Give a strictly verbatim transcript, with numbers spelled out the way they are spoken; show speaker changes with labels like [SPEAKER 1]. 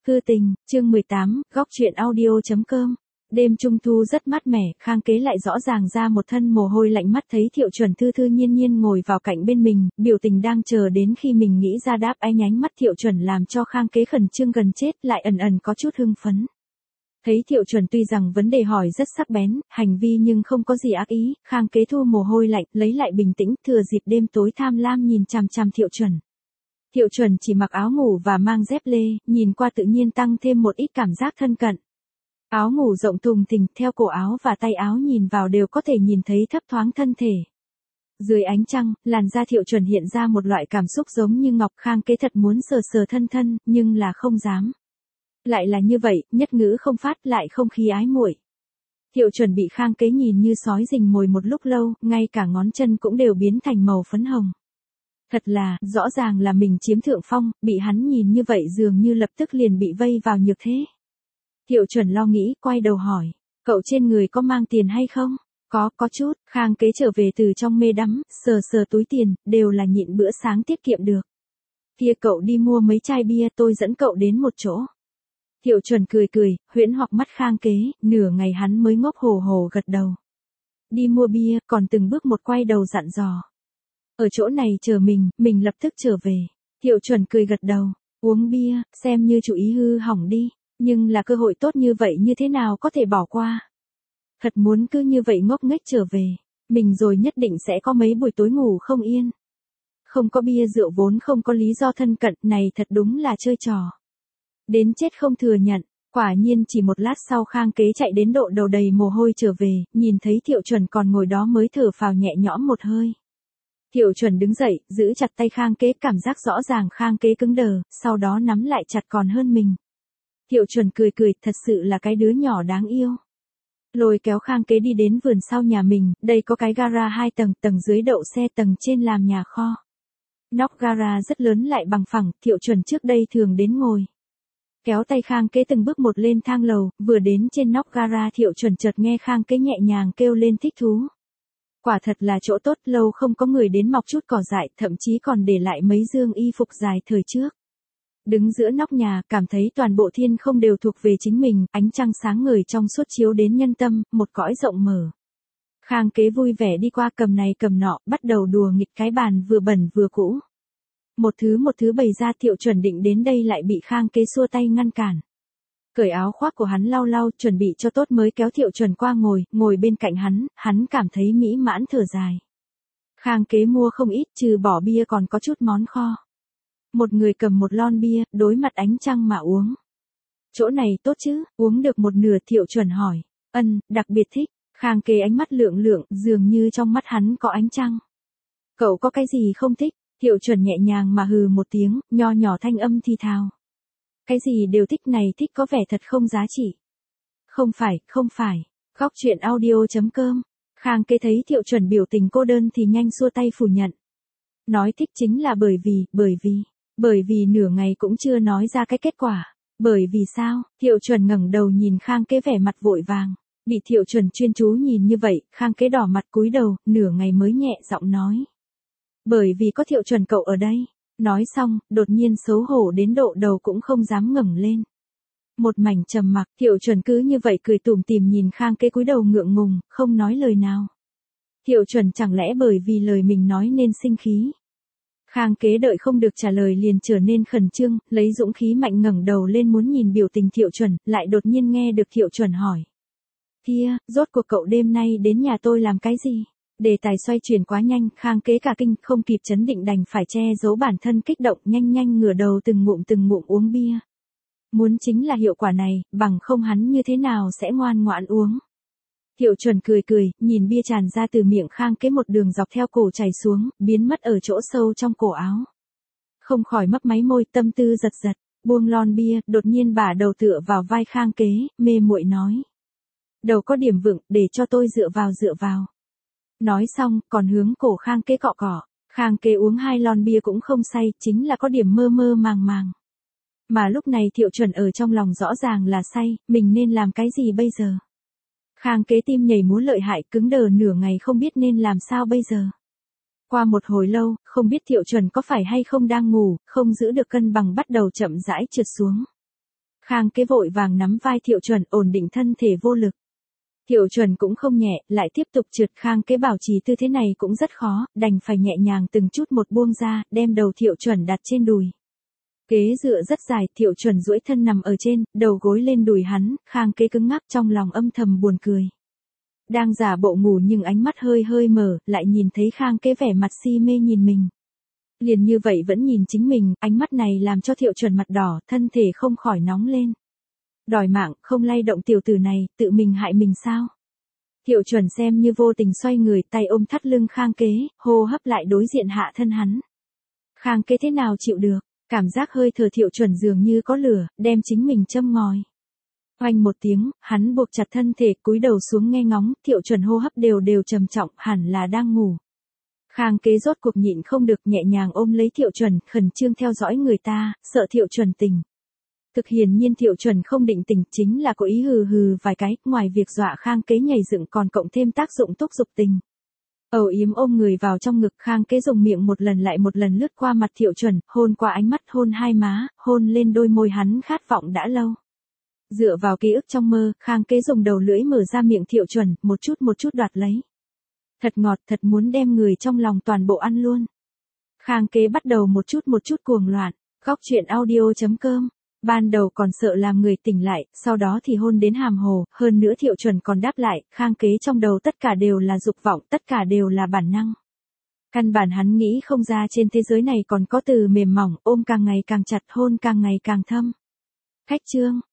[SPEAKER 1] Hư tình, chương mười tám, góc truyện audio.com. Đêm trung thu rất mát mẻ, Khang Kế lại rõ ràng ra một thân mồ hôi lạnh mắt thấy Thiệu Chuẩn thư thư nhiên nhiên ngồi vào cạnh bên mình, biểu tình đang chờ đến khi mình nghĩ ra đáp ấy. Ánh mắt Thiệu Chuẩn làm cho Khang Kế khẩn trương gần chết, lại ẩn ẩn có chút hưng phấn. Thấy Thiệu Chuẩn tuy rằng vấn đề hỏi rất sắc bén, hành vi nhưng không có gì ác ý, Khang Kế thu mồ hôi lạnh, lấy lại bình tĩnh, thừa dịp đêm tối tham lam nhìn chằm chằm Thiệu Chuẩn. Thiệu Chuẩn chỉ mặc áo ngủ và mang dép lê, nhìn qua tự nhiên tăng thêm một ít cảm giác thân cận. Áo ngủ rộng thùng thình, theo cổ áo và tay áo nhìn vào đều có thể nhìn thấy thấp thoáng thân thể. Dưới ánh trăng, làn da Thiệu Chuẩn hiện ra một loại cảm xúc giống như ngọc. Khang Kế thật muốn sờ sờ thân thân, nhưng là không dám. Lại là như vậy, nhất ngữ không phát, lại không khí ái muội. Thiệu Chuẩn bị Khang Kế nhìn như sói rình mồi một lúc lâu, ngay cả ngón chân cũng đều biến thành màu phấn hồng. Thật là, rõ ràng là mình chiếm thượng phong, bị hắn nhìn như vậy dường như lập tức liền bị vây vào nhược thế. Thiệu Chuẩn lo nghĩ, quay đầu hỏi, cậu trên người có mang tiền hay không? Có, có chút. Khang Kế trở về từ trong mê đắm, sờ sờ túi tiền, đều là nhịn bữa sáng tiết kiệm được. Kia cậu đi mua mấy chai bia, tôi dẫn cậu đến một chỗ. Thiệu Chuẩn cười cười, huyễn hoặc mắt Khang Kế, nửa ngày hắn mới ngốc hồ hồ gật đầu. Đi mua bia, còn từng bước một quay đầu dặn dò. Ở chỗ này chờ mình, mình lập tức trở về. Thiệu Chuẩn cười gật đầu, uống bia, xem như chủ ý hư hỏng đi, nhưng là cơ hội tốt như vậy như thế nào có thể bỏ qua. Thật muốn cứ như vậy ngốc nghếch trở về, mình rồi nhất định sẽ có mấy buổi tối ngủ không yên. Không có bia rượu vốn không có lý do thân cận, này thật đúng là chơi trò. Đến chết không thừa nhận, quả nhiên chỉ một lát sau Khang Kế chạy đến độ đầu đầy mồ hôi trở về, nhìn thấy Thiệu Chuẩn còn ngồi đó mới thở phào nhẹ nhõm một hơi. Thiệu Chuẩn đứng dậy, giữ chặt tay Khang Kế, cảm giác rõ ràng Khang Kế cứng đờ, sau đó nắm lại chặt còn hơn mình. Thiệu Chuẩn cười cười, thật sự là cái đứa nhỏ đáng yêu. Lôi kéo Khang Kế đi đến vườn sau nhà mình, đây có cái gara hai tầng, tầng dưới đậu xe, tầng trên làm nhà kho. Nóc gara rất lớn lại bằng phẳng, Thiệu Chuẩn trước đây thường đến ngồi. Kéo tay Khang Kế từng bước một lên thang lầu, vừa đến trên nóc gara Thiệu Chuẩn chợt nghe Khang Kế nhẹ nhàng kêu lên thích thú. Quả thật là chỗ tốt, lâu không có người đến mọc chút cỏ dại, thậm chí còn để lại mấy dương y phục dài thời trước. Đứng giữa nóc nhà, cảm thấy toàn bộ thiên không đều thuộc về chính mình, ánh trăng sáng ngời trong suốt chiếu đến nhân tâm, một cõi rộng mở. Khang Kế vui vẻ đi qua cầm này cầm nọ, bắt đầu đùa nghịch cái bàn vừa bẩn vừa cũ. Một thứ một thứ bày ra, Thiệu Chuẩn định đến đây lại bị Khang Kế xua tay ngăn cản. Cởi áo khoác của hắn lau lau, chuẩn bị cho tốt mới kéo Thiệu Chuẩn qua ngồi, ngồi bên cạnh hắn, hắn cảm thấy mỹ mãn thở dài. Khang Kế mua không ít, trừ bỏ bia còn có chút món kho. Một người cầm một lon bia, đối mặt ánh trăng mà uống. Chỗ này tốt chứ, uống được một nửa. Thiệu Chuẩn hỏi. Ân, đặc biệt thích. Khang Kế ánh mắt lượng lượng, dường như trong mắt hắn có ánh trăng. Cậu có cái gì không thích? Thiệu Chuẩn nhẹ nhàng mà hừ một tiếng, nho nhỏ thanh âm thì thào. Cái gì đều thích, này thích có vẻ thật không giá trị. Không phải, không phải. Góc truyện audio.com. Khang Kế thấy Thiệu Chuẩn biểu tình cô đơn thì nhanh xua tay phủ nhận. Nói thích chính là bởi vì, bởi vì, bởi vì nửa ngày cũng chưa nói ra cái kết quả. Bởi vì sao? Thiệu Chuẩn ngẩng đầu nhìn Khang Kế vẻ mặt vội vàng. Bị Thiệu Chuẩn chuyên chú nhìn như vậy, Khang Kế đỏ mặt cúi đầu, nửa ngày mới nhẹ giọng nói. Bởi vì có Thiệu Chuẩn cậu ở đây. Nói xong, đột nhiên xấu hổ đến độ đầu cũng không dám ngẩng lên. Một mảnh trầm mặc, Thiệu Chuẩn cứ như vậy cười tủm tỉm nhìn Khang Kế cúi đầu ngượng ngùng, không nói lời nào. Thiệu Chuẩn chẳng lẽ bởi vì lời mình nói nên sinh khí? Khang Kế đợi không được trả lời liền trở nên khẩn trương, lấy dũng khí mạnh ngẩng đầu lên muốn nhìn biểu tình Thiệu Chuẩn, lại đột nhiên nghe được Thiệu Chuẩn hỏi. Kia, rốt cuộc cậu đêm nay đến nhà tôi làm cái gì? Đề tài xoay chuyển quá nhanh, Khang Kế cả kinh, không kịp chấn định đành phải che giấu bản thân kích động, nhanh nhanh ngửa đầu từng ngụm từng ngụm uống bia. Muốn chính là hiệu quả này, bằng không hắn như thế nào sẽ ngoan ngoãn uống. Thiệu Chuẩn cười cười, nhìn bia tràn ra từ miệng Khang Kế một đường dọc theo cổ chảy xuống, biến mất ở chỗ sâu trong cổ áo. Không khỏi mấp máy môi, tâm tư giật giật, buông lon bia, đột nhiên bả đầu tựa vào vai Khang Kế, mê muội nói. Đầu có điểm vững, để cho tôi dựa vào dựa vào. Nói xong, còn hướng cổ Khang Kế cọ cọ. Khang Kế uống hai lon bia cũng không say, chính là có điểm mơ mơ màng màng. Mà lúc này Thiệu Chuẩn ở trong lòng rõ ràng là say, mình nên làm cái gì bây giờ? Khang Kế tim nhảy múa lợi hại, cứng đờ nửa ngày không biết nên làm sao bây giờ. Qua một hồi lâu, không biết Thiệu Chuẩn có phải hay không đang ngủ, không giữ được cân bằng bắt đầu chậm rãi trượt xuống. Khang Kế vội vàng nắm vai Thiệu Chuẩn ổn định thân thể vô lực. Thiệu Chuẩn cũng không nhẹ, lại tiếp tục trượt. Khang Kế bảo trì tư thế này cũng rất khó, đành phải nhẹ nhàng từng chút một buông ra, đem đầu Thiệu Chuẩn đặt trên đùi. Kế dựa rất dài, Thiệu Chuẩn duỗi thân nằm ở trên, đầu gối lên đùi hắn, Khang Kế cứng ngắc trong lòng âm thầm buồn cười. Đang giả bộ ngủ nhưng ánh mắt hơi hơi mở, lại nhìn thấy Khang Kế vẻ mặt si mê nhìn mình. Liền như vậy vẫn nhìn chính mình, ánh mắt này làm cho Thiệu Chuẩn mặt đỏ, thân thể không khỏi nóng lên. Đòi mạng, không lay động tiểu tử này, tự mình hại mình sao? Thiệu Chuẩn xem như vô tình xoay người, tay ôm thắt lưng Khang Kế, hô hấp lại đối diện hạ thân hắn. Khang Kế thế nào chịu được, cảm giác hơi thở Thiệu Chuẩn dường như có lửa, đem chính mình châm ngòi. Oanh một tiếng, hắn buộc chặt thân thể, cúi đầu xuống nghe ngóng, Thiệu Chuẩn hô hấp đều đều trầm trọng, hẳn là đang ngủ. Khang Kế rốt cuộc nhịn không được, nhẹ nhàng ôm lấy Thiệu Chuẩn, khẩn trương theo dõi người ta, sợ Thiệu Chuẩn tỉnh. Thực hiển nhiên Thiệu Chuẩn không định tỉnh, chính là cố ý hừ hừ vài cái, ngoài việc dọa Khang Kế nhảy dựng còn cộng thêm tác dụng thúc giục tình. Âu yếm ôm người vào trong ngực, Khang Kế dùng miệng một lần lại một lần lướt qua mặt Thiệu Chuẩn, hôn qua ánh mắt, hôn hai má, hôn lên đôi môi hắn khát vọng đã lâu. Dựa vào ký ức trong mơ, Khang Kế dùng đầu lưỡi mở ra miệng Thiệu Chuẩn, một chút một chút đoạt lấy. Thật ngọt, thật muốn đem người trong lòng toàn bộ ăn luôn. Khang Kế bắt đầu một chút một chút cuồng loạn. Góc truyện audio chấm com. Ban đầu còn sợ làm người tỉnh lại, sau đó thì hôn đến hàm hồ, hơn nữa Thiệu Chuẩn còn đáp lại, Khang Kế trong đầu tất cả đều là dục vọng, tất cả đều là bản năng. Căn bản hắn nghĩ không ra trên thế giới này còn có từ mềm mỏng, ôm càng ngày càng chặt, hôn càng ngày càng thâm. Khách chương.